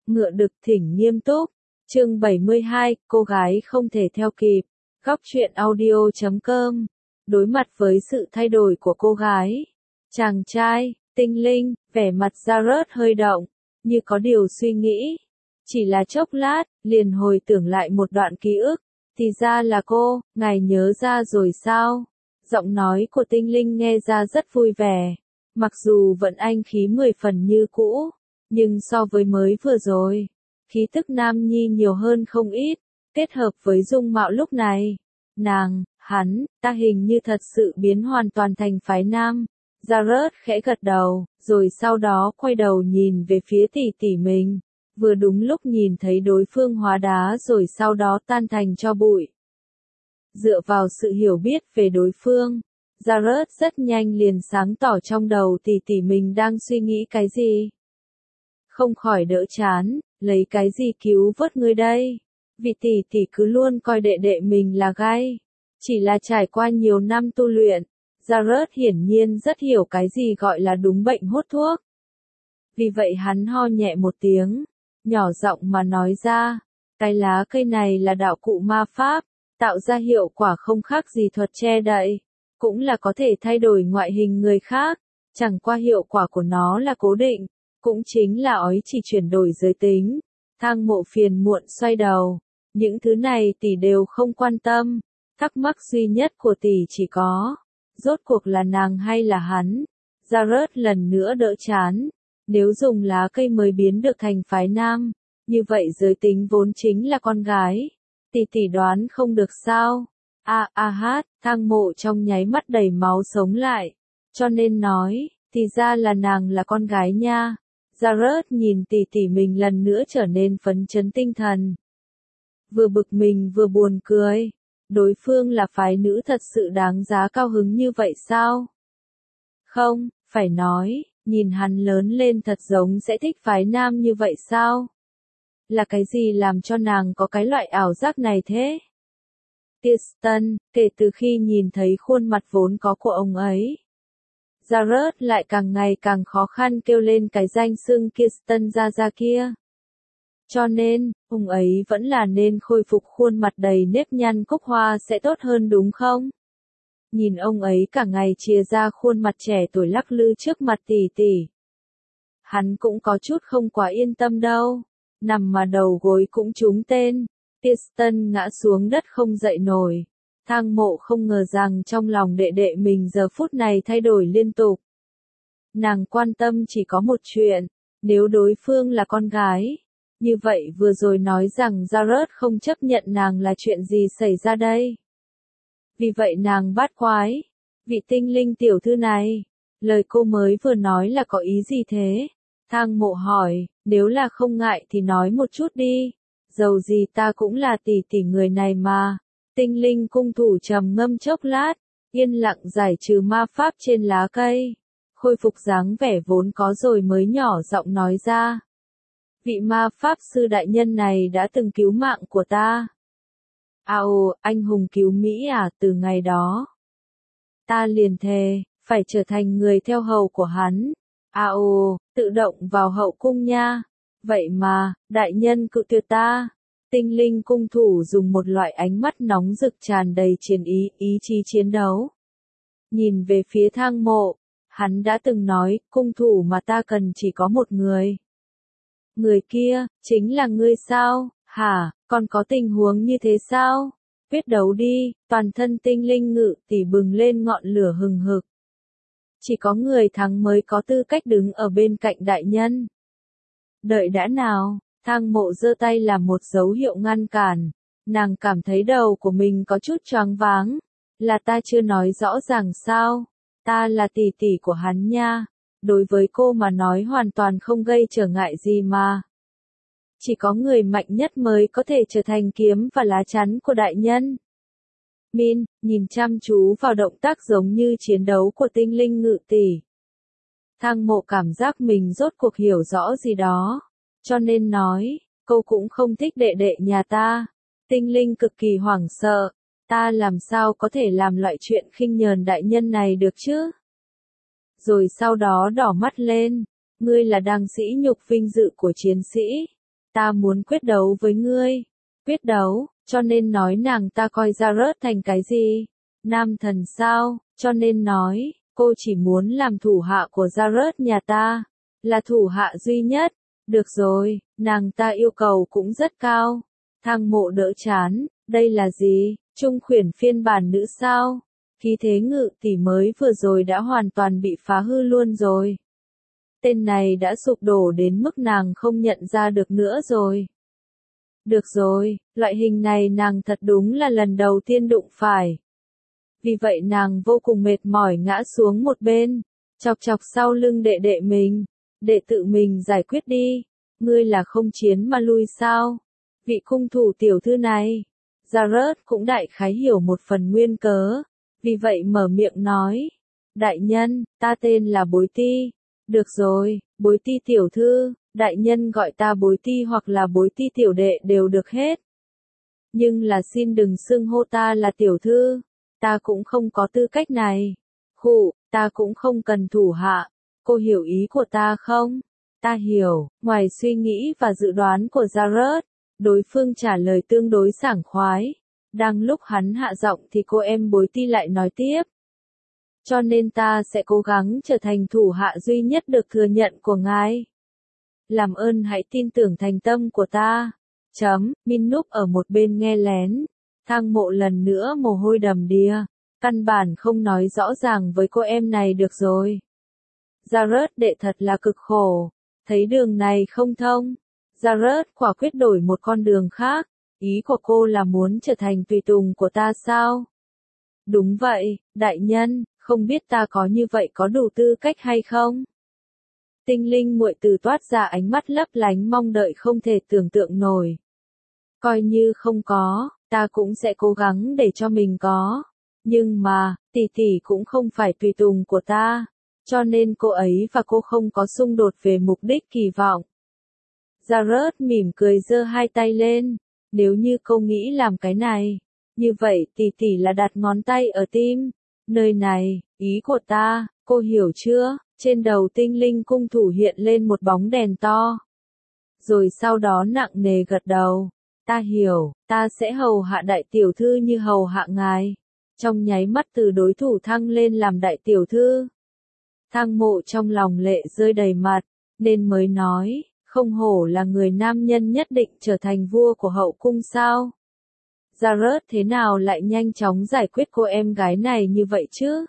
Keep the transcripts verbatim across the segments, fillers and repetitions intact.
Ngựa đực thỉnh nghiêm túc. Chương bảy mươi hai, cô gái không thể theo kịp. Góc truyện audio chấm com. Đối mặt với sự thay đổi của cô gái, chàng trai, tinh linh, vẻ mặt Jared hơi động, như có điều suy nghĩ. Chỉ là chốc lát, liền hồi tưởng lại một đoạn ký ức. Thì ra là cô, ngài nhớ ra rồi sao? Giọng nói của tinh linh nghe ra rất vui vẻ. Mặc dù vẫn anh khí mười phần như cũ, nhưng so với mới vừa rồi, khí tức nam nhi nhiều hơn không ít, kết hợp với dung mạo lúc này. Nàng, hắn, ta hình như thật sự biến hoàn toàn thành phái nam. Jared khẽ gật đầu, rồi sau đó quay đầu nhìn về phía tỷ tỷ mình. Vừa đúng lúc nhìn thấy đối phương hóa đá rồi sau đó tan thành tro bụi. Dựa vào sự hiểu biết về đối phương, Jared rất nhanh liền sáng tỏ trong đầu tỷ tỷ mình đang suy nghĩ cái gì. Không khỏi đỡ chán, lấy cái gì cứu vớt ngươi đây? Vì tỷ tỷ cứ luôn coi đệ đệ mình là gai. Chỉ là trải qua nhiều năm tu luyện, Jared hiển nhiên rất hiểu cái gì gọi là đúng bệnh hốt thuốc. Vì vậy hắn ho nhẹ một tiếng, nhỏ giọng mà nói ra, cái lá cây này là đạo cụ ma pháp, tạo ra hiệu quả không khác gì thuật che đậy, cũng là có thể thay đổi ngoại hình người khác, chẳng qua hiệu quả của nó là cố định, cũng chính là ói chỉ chuyển đổi giới tính. Thang Mộ phiền muộn xoay đầu, những thứ này tỷ đều không quan tâm, thắc mắc duy nhất của tỷ chỉ có, rốt cuộc là nàng hay là hắn? Jared lần nữa đỡ chán, nếu dùng lá cây mới biến được thành phái nam, như vậy giới tính vốn chính là con gái. Tỷ tỷ đoán không được sao? A a hát, Thang Mộ trong nháy mắt đầy máu sống lại, cho nên nói, thì ra là nàng là con gái nha. Jared nhìn tỷ tỷ mình lần nữa trở nên phấn chấn tinh thần. Vừa bực mình vừa buồn cười, đối phương là phái nữ thật sự đáng giá cao hứng như vậy sao? Không, phải nói, nhìn hắn lớn lên thật giống sẽ thích phái nam như vậy sao? Là cái gì làm cho nàng có cái loại ảo giác này thế? Kirsten, kể từ khi nhìn thấy khuôn mặt vốn có của ông ấy, Jared lại càng ngày càng khó khăn kêu lên cái danh xưng Kirsten ra ra kia. Cho nên, ông ấy vẫn là nên khôi phục khuôn mặt đầy nếp nhăn cúc hoa sẽ tốt hơn đúng không? Nhìn ông ấy cả ngày chìa ra khuôn mặt trẻ tuổi lắc lư trước mặt tỷ tỷ. Hắn cũng có chút không quá yên tâm đâu. Nằm mà đầu gối cũng trúng tên. Kirsten ngã xuống đất không dậy nổi. Thang Mộ không ngờ rằng trong lòng đệ đệ mình giờ phút này thay đổi liên tục. Nàng quan tâm chỉ có một chuyện, nếu đối phương là con gái. Như vậy vừa rồi nói rằng Jared không chấp nhận nàng là chuyện gì xảy ra đây? Vì vậy nàng bát quái. Vị tinh linh tiểu thư này, lời cô mới vừa nói là có ý gì thế? Thang Mộ hỏi, nếu là không ngại thì nói một chút đi. Dầu gì ta cũng là tỷ tỷ người này mà. Tinh linh cung thủ trầm ngâm chốc lát, yên lặng giải trừ ma pháp trên lá cây. Khôi phục dáng vẻ vốn có rồi mới nhỏ giọng nói ra. Vị ma pháp sư đại nhân này đã từng cứu mạng của ta. Ao, anh hùng cứu Mỹ à, từ ngày đó. Ta liền thề, phải trở thành người theo hầu của hắn. Ao, tự động vào hậu cung nha. Vậy mà, đại nhân cự tuyệt ta. Tinh linh cung thủ dùng một loại ánh mắt nóng rực tràn đầy chiến ý, ý chí chiến đấu. Nhìn về phía Thang Mộ, hắn đã từng nói, cung thủ mà ta cần chỉ có một người. Người kia, chính là ngươi sao, hả, còn có tình huống như thế sao? Quyết đấu đi, toàn thân tinh linh ngự tỷ bừng lên ngọn lửa hừng hực. Chỉ có người thắng mới có tư cách đứng ở bên cạnh đại nhân. Đợi đã nào, Thang Mộ giơ tay làm một dấu hiệu ngăn cản. Nàng cảm thấy đầu của mình có chút choáng váng. Là ta chưa nói rõ ràng sao? Ta là tỷ tỷ của hắn nha. Đối với cô mà nói hoàn toàn không gây trở ngại gì mà. Chỉ có người mạnh nhất mới có thể trở thành kiếm và lá chắn của đại nhân. Min, nhìn chăm chú vào động tác giống như chiến đấu của tinh linh ngự tỷ. Thang Mộ cảm giác mình rốt cuộc hiểu rõ gì đó. Cho nên nói, cô cũng không thích đệ đệ nhà ta. Tinh linh cực kỳ hoảng sợ. Ta làm sao có thể làm loại chuyện khinh nhờn đại nhân này được chứ? Rồi sau đó đỏ mắt lên. Ngươi là đang sỉ nhục vinh dự của chiến sĩ. ta muốn quyết đấu với ngươi. Quyết đấu, cho nên nói nàng ta coi Jared thành cái gì? Nam thần sao, cho nên nói, cô chỉ muốn làm thủ hạ của Jared nhà ta, là thủ hạ duy nhất. Được rồi, nàng ta yêu cầu cũng rất cao. Thang Mộ đỡ chán, đây là gì, trung khuyển phiên bản nữ sao? Khí thế Ngự tỷ mới vừa rồi đã hoàn toàn bị phá hư luôn rồi. Tên này đã sụp đổ đến mức nàng không nhận ra được nữa rồi. Được rồi, loại hình này nàng thật đúng là lần đầu tiên đụng phải. Vì vậy nàng vô cùng mệt mỏi ngã xuống một bên, chọc chọc sau lưng đệ đệ mình. Đệ tự mình giải quyết đi, ngươi là không chiến mà lui sao? Vị cung thủ tiểu thư này, Jared cũng đại khái hiểu một phần nguyên cớ, vì vậy mở miệng nói, đại nhân, ta tên là Bối Ti. Được rồi, Bối Ti tiểu thư, đại nhân gọi ta Bối Ti hoặc là Bối Ti tiểu đệ đều được hết. Nhưng là xin đừng xưng hô ta là tiểu thư, ta cũng không có tư cách này. Khụ, ta cũng không cần thủ hạ, cô hiểu ý của ta không? Ta hiểu, ngoài suy nghĩ và dự đoán của Jared, đối phương trả lời tương đối sảng khoái. Đang lúc hắn hạ giọng thì cô em Bối Ti lại nói tiếp. Cho nên ta sẽ cố gắng trở thành thủ hạ duy nhất được thừa nhận của ngài. Làm ơn hãy tin tưởng thành tâm của ta. Chấm, Min núp ở một bên nghe lén. Thang Mộ lần nữa mồ hôi đầm đìa. Căn bản không nói rõ ràng với cô em này được rồi. Jared đệ thật là cực khổ. Thấy đường này không thông. Jared quả quyết đổi một con đường khác. Ý của cô là muốn trở thành tùy tùng của ta sao? Đúng vậy, đại nhân, không biết ta có như vậy có đủ tư cách hay không? Tinh linh muội từ toát ra ánh mắt lấp lánh mong đợi không thể tưởng tượng nổi. Coi như không có, ta cũng sẽ cố gắng để cho mình có. Nhưng mà, tỷ tỷ cũng không phải tùy tùng của ta. Cho nên cô ấy và cô không có xung đột về mục đích kỳ vọng. Jared mỉm cười giơ hai tay lên. Nếu như cô nghĩ làm cái này, như vậy tỷ tỷ là đặt ngón tay ở tim. Nơi này, ý của ta, cô hiểu chưa? Trên đầu tinh linh cung thủ hiện lên một bóng đèn to. Rồi sau đó nặng nề gật đầu. Ta hiểu, ta sẽ hầu hạ đại tiểu thư như hầu hạ ngài. Trong nháy mắt từ đối thủ thăng lên làm đại tiểu thư. Thang Mộ trong lòng lệ rơi đầy mặt, nên mới nói, không hổ là người nam nhân nhất định trở thành vua của hậu cung sao. Jared thế nào lại nhanh chóng giải quyết cô em gái này như vậy chứ?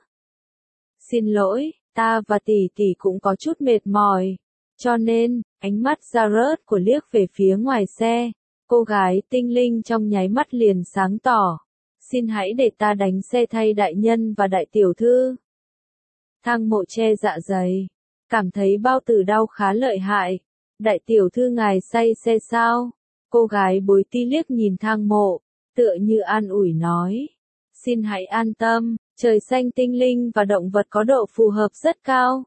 Xin lỗi, ta và tỷ tỷ cũng có chút mệt mỏi. Cho nên, ánh mắt Jared của liếc về phía ngoài xe. Cô gái tinh linh trong nháy mắt liền sáng tỏ. Xin hãy để ta đánh xe thay đại nhân và đại tiểu thư. Thang Mộ che dạ dày. Cảm thấy bao tử đau khá lợi hại. Đại tiểu thư ngài say xe sao? Cô gái Bối Ti liếc nhìn Thang Mộ, tựa như an ủi nói. Xin hãy an tâm, trời xanh tinh linh và động vật có độ phù hợp rất cao.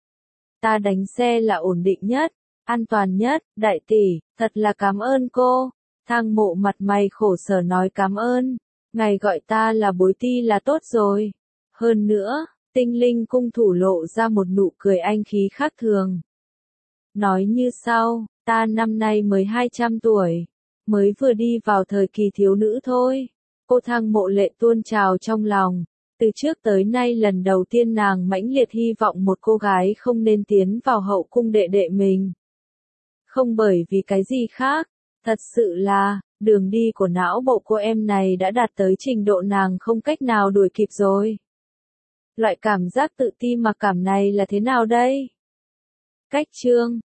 Ta đánh xe là ổn định nhất, an toàn nhất, đại tỷ, thật là cảm ơn cô. Thang Mộ mặt mày khổ sở nói cảm ơn, ngài gọi ta là Bối Ti là tốt rồi. Hơn nữa, tinh linh cung thủ lộ ra một nụ cười anh khí khác thường. Nói như sau, ta năm nay mới hai trăm tuổi, mới vừa đi vào thời kỳ thiếu nữ thôi. Cô Thang Mộ lệ tuôn trào trong lòng, từ trước tới nay lần đầu tiên nàng mãnh liệt hy vọng một cô gái không nên tiến vào hậu cung đệ đệ mình. Không bởi vì cái gì khác, thật sự là, đường đi của não bộ cô em này đã đạt tới trình độ nàng không cách nào đuổi kịp rồi. Loại cảm giác tự ti mặc cảm này là thế nào đây? Cách chương